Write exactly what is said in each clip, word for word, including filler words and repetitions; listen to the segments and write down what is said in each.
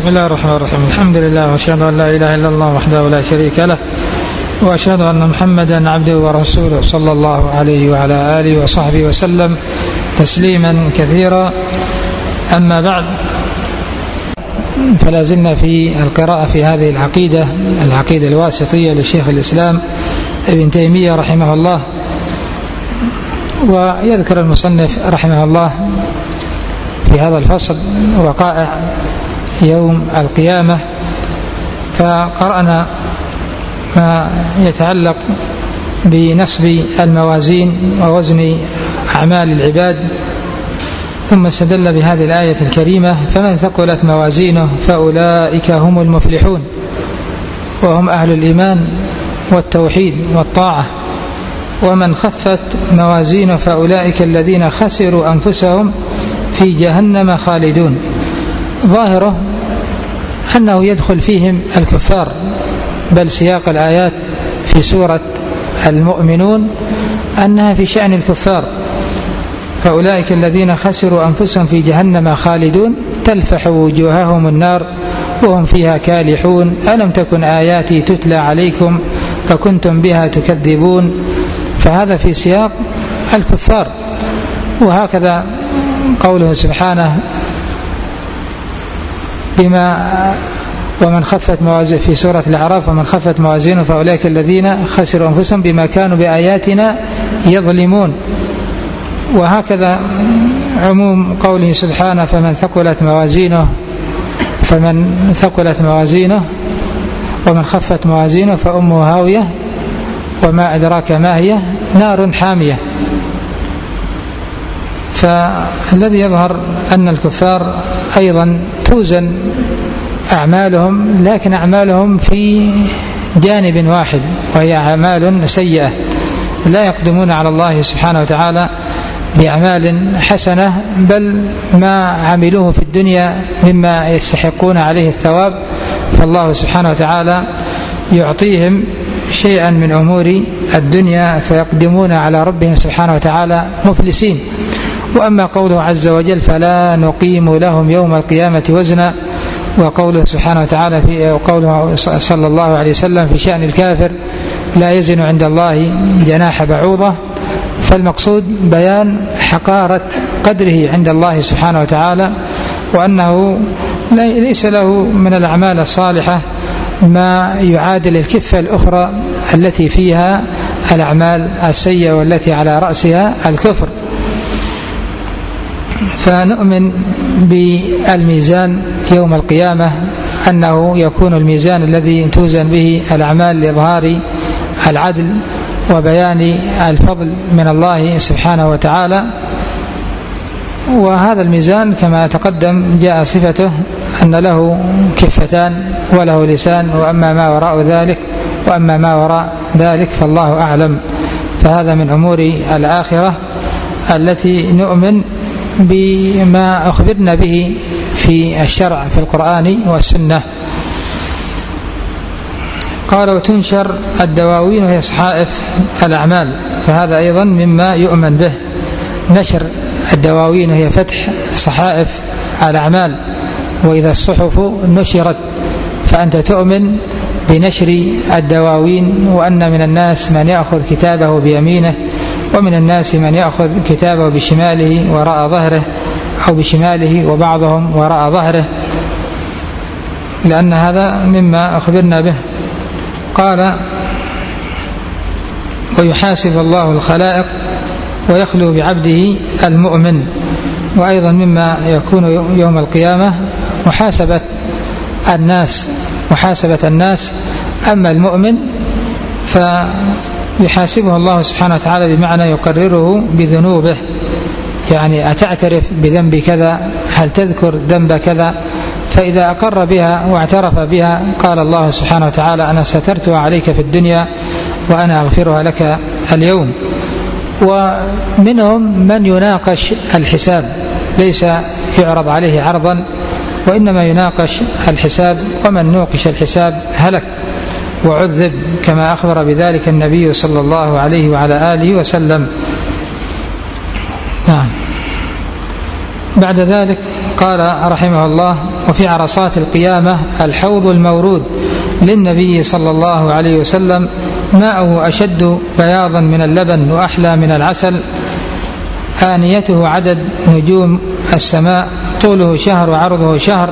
بسم الله الرحمن الرحيم. الحمد لله وأشهد أن لا إله إلا الله وحده لا شريك له، وأشهد أن محمدا عبده ورسوله صلى الله عليه وعلى آله وصحبه وسلم تسليما كثيرا. أما بعد، فلا زلنا في القراءة في هذه العقيدة العقيدة الواسطية لشيخ الإسلام ابن تيمية رحمه الله. ويذكر المصنف رحمه الله في هذا الفصل وقائع يوم القيامة، فقرأنا ما يتعلق بنصب الموازين ووزن أعمال العباد، ثم استدل بهذه الآية الكريمة: فمن ثقلت موازينه فأولئك هم المفلحون، وهم أهل الإيمان والتوحيد والطاعة. ومن خفت موازينه فأولئك الذين خسروا أنفسهم في جهنم خالدون. ظاهره أنه يدخل فيهم الكفار، بل سياق الآيات في سورة المؤمنون أنها في شأن الكفار. فأولئك الذين خسروا أنفسهم في جهنم خالدون تلفح وجوههم النار وهم فيها كالحون، ألم تكن آياتي تتلى عليكم فكنتم بها تكذبون. فهذا في سياق الكفار. وهكذا قوله سبحانه بما ومن خفت موازينه في سورة الأعراف: ومن خفت موازينه فأولئك الذين خسروا أنفسهم بما كانوا بآياتنا يظلمون. وهكذا عموم قوله سبحانه: فمن ثقلت موازينه فمن ثقلت موازينه ومن خفت موازينه فأمه هاوية وما أدراك ما هي نار حامية. فالذي يظهر أن الكفار أيضا توزن أعمالهم، لكن أعمالهم في جانب واحد، وهي أعمال سيئة، لا يقدمون على الله سبحانه وتعالى بأعمال حسنة، بل ما عملوه في الدنيا مما يستحقون عليه الثواب، فالله سبحانه وتعالى يعطيهم شيئا من أمور الدنيا فيقدمون على ربهم سبحانه وتعالى مفلسين. وأما قوله عز وجل: فلا نقيم لهم يوم القيامة وزنا، وقوله سبحانه وتعالى في قوله صلى الله عليه وسلم في شأن الكافر: لا يزن عند الله جناح بعوضة، فالمقصود بيان حقارة قدره عند الله سبحانه وتعالى، وأنه ليس له من الأعمال الصالحة ما يعادل الكفة الأخرى التي فيها الأعمال السيئة والتي على رأسها الكفر. فنؤمن بالميزان يوم القيامة أنه يكون الميزان الذي توزن به الأعمال لإظهار العدل وبيان الفضل من الله سبحانه وتعالى. وهذا الميزان كما تقدم جاء صفته أن له كفتان وله لسان، وأما ما وراء ذلك وأما ما وراء ذلك فالله أعلم. فهذا من أمور الآخرة التي نؤمن بما أخبرنا به في الشرع في القرآن والسنة. قال: وتنشر الدواوين وهي صحائف الأعمال، فهذا أيضا مما يؤمن به. نشر الدواوين هي فتح صحائف الأعمال، وإذا الصحف نشرت فأنت تؤمن بنشر الدواوين، وأن من الناس من يأخذ كتابه بيمينه، ومن الناس من يأخذ كتابه بشماله وراء ظهره، أو بشماله وبعضهم وراء ظهره، لأن هذا مما أخبرنا به. قال: ويحاسب الله الخلائق ويخلو بعبده المؤمن. وأيضا مما يكون يوم القيامة محاسبة الناس محاسبة الناس أما المؤمن فيحاسبه الله سبحانه وتعالى بمعنى يقرره بذنوبه، يعني أتعترف بذنب كذا؟ هل تذكر ذنب كذا؟ فإذا أقر بها واعترف بها قال الله سبحانه وتعالى: أنا سترتها عليك في الدنيا وأنا أغفرها لك اليوم. ومنهم من يناقش الحساب، ليس يعرض عليه عرضا، وإنما يناقش الحساب، ومن نوقش الحساب هلك وعذب، كما أخبر بذلك النبي صلى الله عليه وعلى آله وسلم. نعم. بعد ذلك قال رحمه الله: وفي عرصات القيامة الحوض المورود للنبي صلى الله عليه وسلم، ماءه أشد بياضا من اللبن وأحلى من العسل، آنيته عدد نجوم السماء، طوله شهر وعرضه شهر،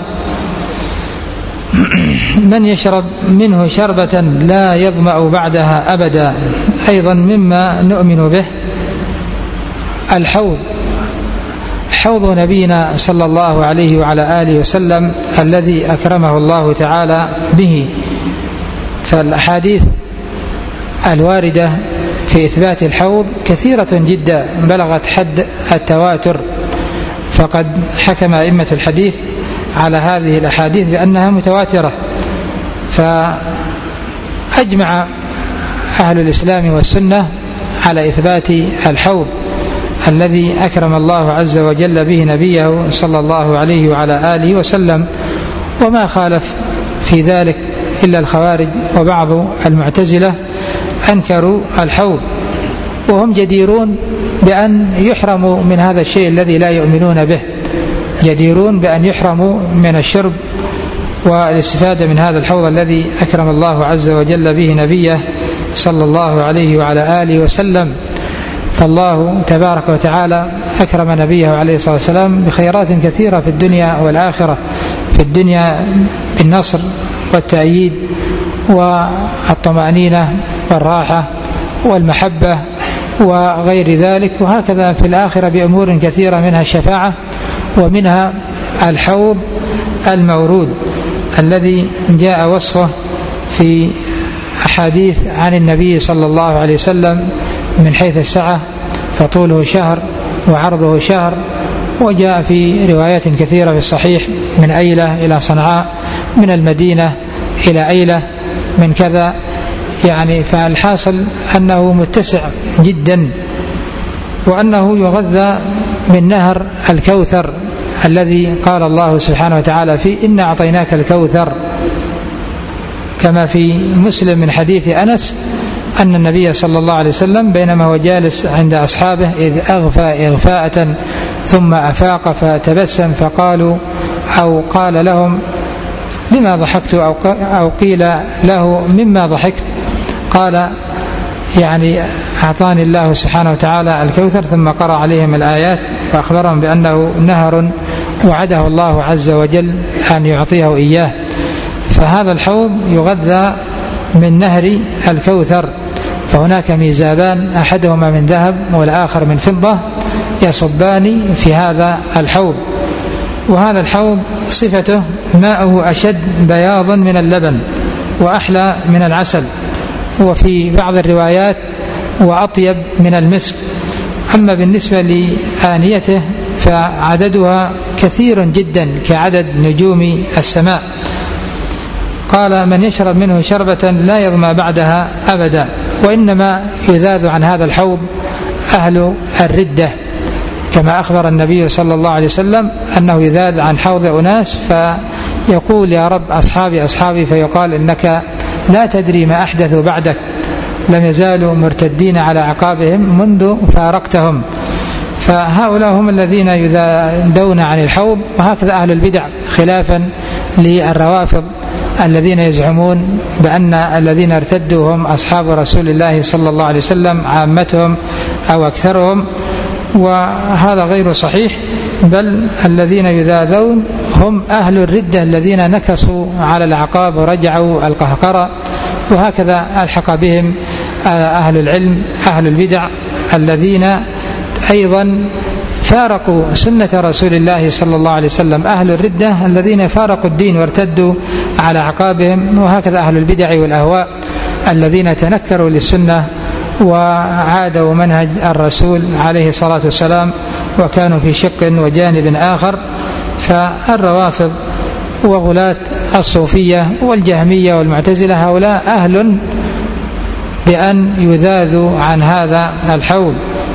من يشرب منه شربة لا يظمأ بعدها أبدا. أيضا مما نؤمن به الحوض، حوض نبينا صلى الله عليه وعلى آله وسلم الذي أكرمه الله تعالى به. فالأحاديث الواردة في إثبات الحوض كثيرة جدا بلغت حد التواتر، فقد حكم أئمة الحديث على هذه الأحاديث بأنها متواترة. فأجمع أهل الإسلام والسنة على إثبات الحوض الذي أكرم الله عز وجل به نبيه صلى الله عليه وعلى آله وسلم، وما خالف في ذلك إلا الخوارج وبعض المعتزلة أنكروا الحوض، وهم جديرون بأن يحرموا من هذا الشيء الذي لا يؤمنون به، جديرون بأن يحرموا من الشرب والاستفادة من هذا الحوض الذي أكرم الله عز وجل به نبيه صلى الله عليه وعلى آله وسلم. فالله تبارك وتعالى أكرم نبيه عليه الصلاة والسلام بخيرات كثيرة في الدنيا والآخرة، في الدنيا بالنصر والتأييد والطمأنينة والراحة والمحبة وغير ذلك، وهكذا في الآخرة بأمور كثيرة، منها الشفاعة ومنها الحوض المورود الذي جاء وصفه في أحاديث عن النبي صلى الله عليه وسلم من حيث السعة، فطوله شهر وعرضه شهر، وجاء في روايات كثيرة في الصحيح من أيلة إلى صنعاء، من المدينة إلى أيلة، من كذا، يعني فالحاصل أنه متسع جدا، وأنه يغذى من نهر الكوثر الذي قال الله سبحانه وتعالى فيه: إنا أعطيناك الكوثر، كما في مسلم من حديث أنس أن النبي صلى الله عليه وسلم بينما هو جالس عند أصحابه إذ أغفى إغفاءة ثم أفاق فتبسم، فقالوا أو قال لهم: لما ضحكت؟ أو قيل له: مما ضحكت؟ قال: يعني أعطاني الله سبحانه وتعالى الكوثر، ثم قرأ عليهم الآيات وأخبرهم بأنه نهر وعده الله عز وجل أن يعطيه إياه. فهذا الحوض يغذى من نهر الكوثر، فهناك ميزابان، أحدهما من ذهب والآخر من فضة، يصبان في هذا الحوض. وهذا الحوض صفته ماءه أشد بياضا من اللبن وأحلى من العسل، وفي بعض الروايات وأطيب من المسك. أما بالنسبة لآنيته فعددها كثير جدا كعدد نجوم السماء. قال: من يشرب منه شربة لا يظمأ بعدها أبدا. وإنما يذاذ عن هذا الحوض أهل الردة، كما أخبر النبي صلى الله عليه وسلم أنه يذاذ عن حوض أناس فيقول: يا رب أصحابي أصحابي، فيقال: إنك لا تدري ما أحدثوا بعدك، لم يزالوا مرتدين على عقابهم منذ فارقتهم. فهؤلاء هم الذين يذادون عن الحوض. وهكذا أهل البدع، خلافا للروافض الذين يزعمون بأن الذين ارتدوا هم أصحاب رسول الله صلى الله عليه وسلم عامتهم أو أكثرهم، وهذا غير صحيح، بل الذين يذاذون هم أهل الردة الذين نكصوا على العقاب ورجعوا القهقرة. وهكذا ألحق بهم أهل العلم أهل البدع الذين أيضا فارقوا سنة رسول الله صلى الله عليه وسلم، أهل الردة الذين فارقوا الدين وارتدوا على عقابهم. وهكذا أهل البدع والأهواء الذين تنكروا للسنة وعادوا منهج الرسول عليه الصلاة والسلام وكانوا في شق وجانب آخر. فالروافض وغلاة الصوفية والجهمية والمعتزلة هؤلاء أهل بأن يذاذوا عن هذا الحوض.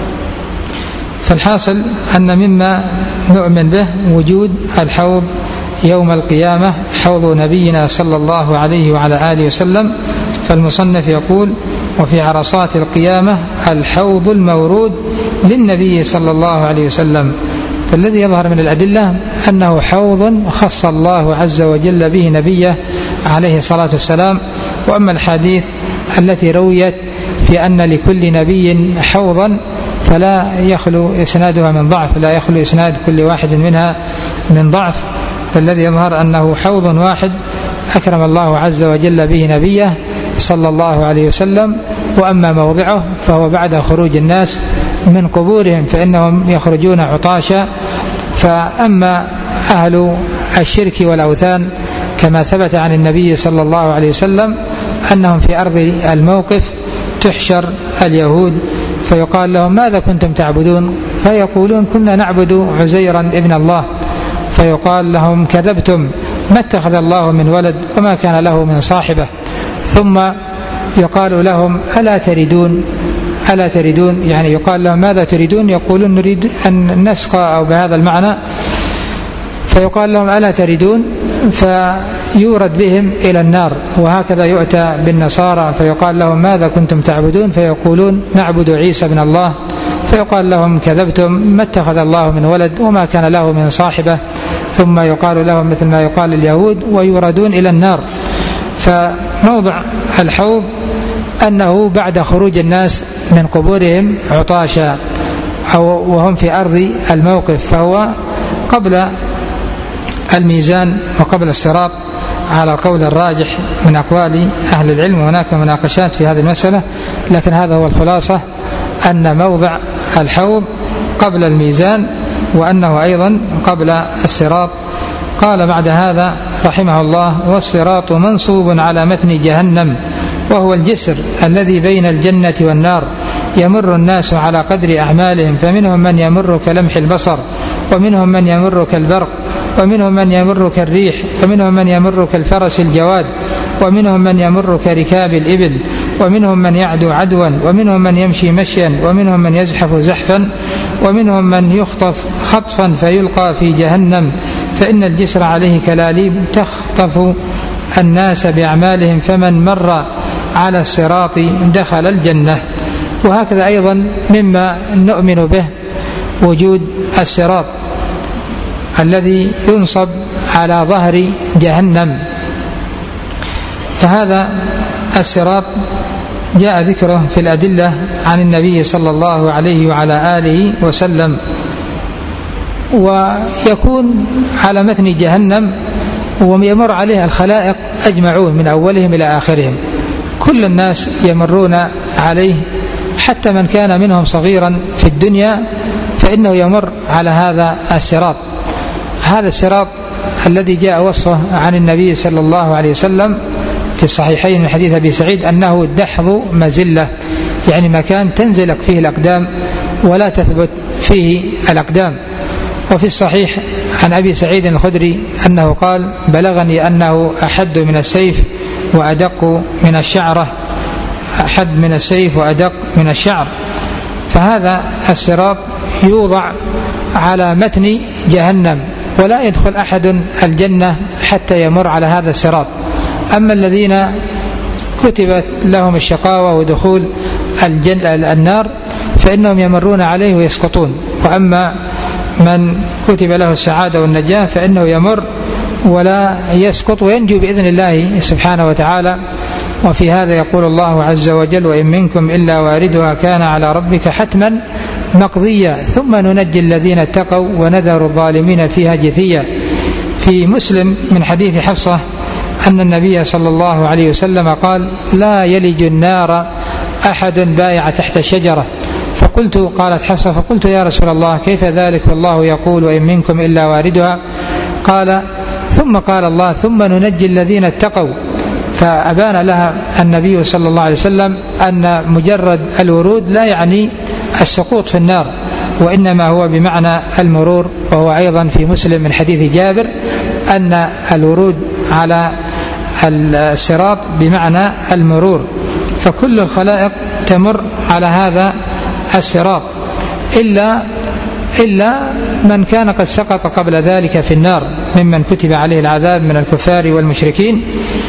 فالحاصل أن مما نؤمن به وجود الحوض يوم القيامة، حوض نبينا صلى الله عليه وعلى آله وسلم. فالمصنف يقول: وفي عرصات القيامة الحوض المورود للنبي صلى الله عليه وسلم. فالذي يظهر من الأدلة أنه حوض خص الله عز وجل به نبيه عليه الصلاة والسلام. وأما الحديث التي رويت في أن لكل نبي حوضا فلا يخلو إسنادها من ضعف، لا يخلو إسناد كل واحد منها من ضعف، فالذي يظهر أنه حوض واحد أكرم الله عز وجل به نبيه صلى الله عليه وسلم. وأما موضعه فهو بعد خروج الناس من قبورهم فإنهم يخرجون عطاشا. فأما أهل الشرك والأوثان كما ثبت عن النبي صلى الله عليه وسلم أنهم في أرض الموقف تحشر اليهود فيقال لهم ماذا كنتم تعبدون؟ فيقولون كنا نعبد عزيرا ابن الله، فيقال لهم كذبتم، ما اتخذ الله من ولد وما كان له من صاحبة. ثم يقال لهم ألا تريدون ألا تريدون يعني يقال لهم ماذا تريدون؟ يقولون نريد أن نسقى أو بهذا المعنى، فيقال لهم ألا تريدون؟ فيورد بهم إلى النار. وهكذا يؤتى بالنصارى فيقال لهم ماذا كنتم تعبدون؟ فيقولون نعبد عيسى بن الله، فيقال لهم كذبتم، ما اتخذ الله من ولد وما كان له من صاحبة. ثم يقال لهم مثل ما يقال اليهود ويوردون إلى النار. فموضع الحوض أنه بعد خروج الناس من قبورهم عطاشا أو وهم في أرض الموقف، فهو قبل الميزان وقبل الصراط على القول الراجح من أقوال أهل العلم. هناك مناقشات في هذه المسألة، لكن هذا هو الخلاصة، أن موضع الحوض قبل الميزان وأنه أيضا قبل الصراط. قال بعد هذا رحمه الله والصراط منصوب على متن جهنم وهو الجسر الذي بين الجنة والنار، يمر الناس على قدر أعمالهم، فمنهم من يمر كلمح البصر، ومنهم من يمر كالبرق، ومنهم من يمر كالريح، ومنهم من يمر كالفرس الجواد، ومنهم من يمر كركاب الإبل، ومنهم من يعدو عدوا، ومنهم من يمشي مشيا، ومنهم من يزحف زحفا، ومنهم من يخطف خطفا فيلقى في جهنم، فإن الجسر عليه كلاليب تخطف الناس بأعمالهم، فمن مر على الصراط دخل الجنة. وهكذا أيضا مما نؤمن به وجود الصراط الذي ينصب على ظهر جهنم. فهذا الصراط جاء ذكره في الأدلة عن النبي صلى الله عليه وعلى آله وسلم، ويكون على متن جهنم ويمر عليه الخلائق أجمعون من أولهم إلى آخرهم، كل الناس يمرون عليه، حتى من كان منهم صغيرا في الدنيا فإنه يمر على هذا الصراط. هذا الصراط الذي جاء وصفه عن النبي صلى الله عليه وسلم في الصحيحين من حديث أبي سعيد أنه دحض مزلة، يعني مكان تنزلق فيه الأقدام ولا تثبت فيه الأقدام. وفي الصحيح عن أبي سعيد الخدري أنه قال بلغني أنه أحد من السيف وأدق من الشعرة، أحد من السيف وأدق من الشعر. فهذا الصراط يوضع على متن جهنم ولا يدخل أحد الجنة حتى يمر على هذا الصراط. أما الذين كتبت لهم الشقاوة ودخول النار فإنهم يمرون عليه ويسقطون، وأما من كتب له السعادة والنجاة فإنه يمر ولا يسقط وينجو بإذن الله سبحانه وتعالى. وفي هذا يقول الله عز وجل وإن منكم إلا واردها كان على ربك حتما مقضيا ثم ننجي الذين اتقوا ونذر الظالمين فيها جثيا. في مسلم من حديث حفصة أن النبي صلى الله عليه وسلم قال لا يلج النار أحد بايع تحت الشجرة. فقلت قالت حفصة فقلت يا رسول الله كيف ذلك والله يقول وإن منكم إلا واردها؟ قال ثم قال الله ثم ننجي الذين اتقوا. فأبان لها النبي صلى الله عليه وسلم أن مجرد الورود لا يعني السقوط في النار، وإنما هو بمعنى المرور. وهو أيضا في مسلم من حديث جابر أن الورود على الصراط بمعنى المرور، فكل الخلائق تمر على هذا الصراط إلا إلا من كان قد سقط قبل ذلك في النار ممن كتب عليه العذاب من الكفار والمشركين.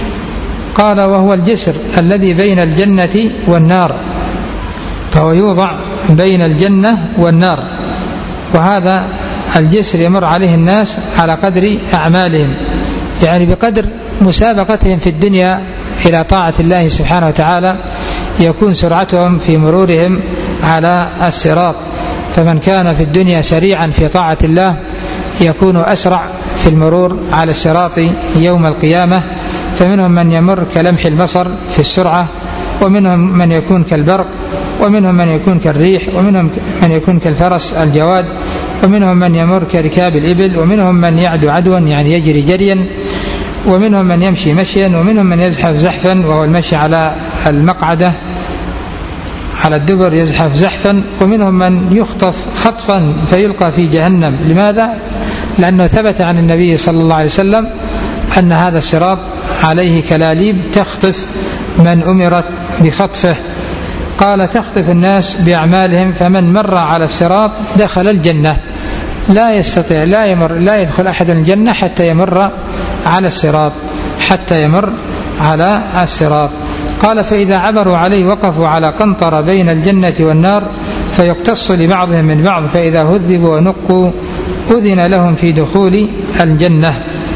قال وهو الجسر الذي بين الجنة والنار، فهو يوضع بين الجنة والنار. وهذا الجسر يمر عليه الناس على قدر أعمالهم، يعني بقدر مسابقتهم في الدنيا إلى طاعة الله سبحانه وتعالى يكون سرعتهم في مرورهم على الصراط. فمن كان في الدنيا سريعا في طاعة الله يكون أسرع في المرور على الصراط يوم القيامة. فمنهم من يمر كلمح البصر في السرعة، ومنهم من يكون كالبرق، ومنهم من يكون كالريح، ومنهم من يكون كالفرس الجواد، ومنهم من يمر كركاب الإبل، ومنهم من يعدو عدوا يعني يجري جريا، ومنهم من يمشي مشيا، ومنهم من يزحف زحفا وهو المشي على المقعدة على الدبر يزحف زحفا، ومنهم من يخطف خطفا فيلقى في جهنم. لماذا؟ لأنه ثبت عن النبي صلى الله عليه وسلم أن هذا الصراط عليه كلاليب تخطف من أمرت بخطفه. قال تخطف الناس بأعمالهم، فمن مر على الصراط دخل الجنة، لا يستطيع لا يمر لا يدخل أحد الجنة حتى يمر على الصراط حتى يمر على الصراط. قال فإذا عبروا عليه وقفوا على قنطرة بين الجنة والنار فيقتص لبعضهم من بعض، فإذا هذبوا ونقوا أذن لهم في دخول الجنة.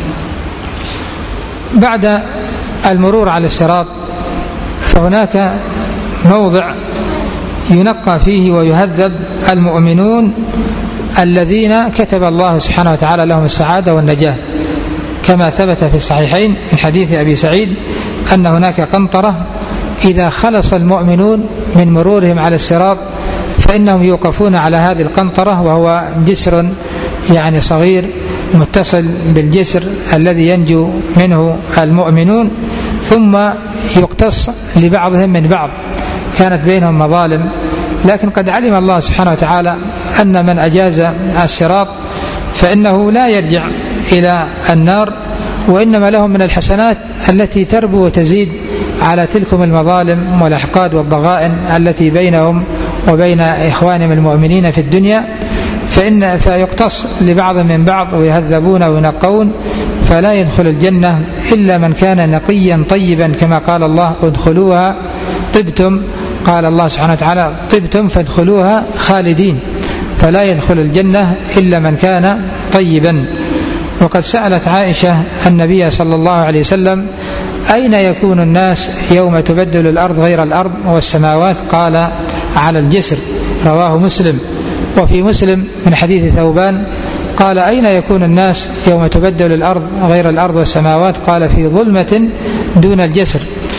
بعد المرور على الصراط فهناك موضع ينقى فيه ويهذب المؤمنون الذين كتب الله سبحانه وتعالى لهم السعادة والنجاة، كما ثبت في الصحيحين من حديث أبي سعيد أن هناك قنطرة إذا خلص المؤمنون من مرورهم على الصراط فإنهم يوقفون على هذه القنطرة، وهو جسر يعني صغير متصل بالجسر الذي ينجو منه المؤمنون، ثم يقتص لبعضهم من بعض. كانت بينهم مظالم، لكن قد علم الله سبحانه وتعالى أن من أجاز الصراط فإنه لا يرجع إلى النار، وإنما لهم من الحسنات التي تربو وتزيد على تلكم المظالم والأحقاد والضغائن التي بينهم وبين إخوانهم المؤمنين في الدنيا، فإن فيقتص لبعض من بعض ويهذبون وينقون، فلا يدخل الجنة إلا من كان نقيا طيبا، كما قال الله ادخلوها طبتم، قال الله سبحانه وتعالى طبتم فادخلوها خالدين، فلا يدخل الجنة إلا من كان طيبا. وقد سألت عائشة النبي صلى الله عليه وسلم أين يكون الناس يوم تبدل الأرض غير الأرض والسماوات؟ قال على الجسر، رواه مسلم. وفي مسلم من حديث ثوبان قال أين يكون الناس يوم تبدل الأرض غير الأرض والسماوات؟ قال في ظلمة دون الجسر.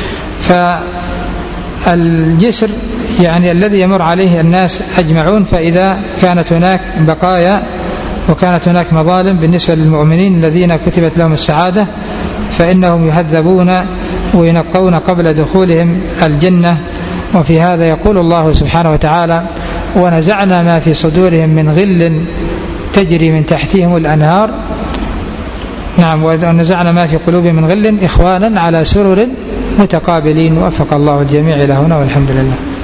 فالجسر يعني الذي يمر عليه الناس أجمعون، فإذا كانت هناك بقايا وكانت هناك مظالم بالنسبة للمؤمنين الذين كتبت لهم السعادة فإنهم يهذبون وينقون قبل دخولهم الجنة. وفي هذا يقول الله سبحانه وتعالى ونزعنا ما في صدورهم من غل تجري من تحتهم الأنهار. نعم، ونزعنا ما في قلوبهم من غل إخوانا على سرر متقابلين. وفق الله الجميع إلى هنا والحمد لله.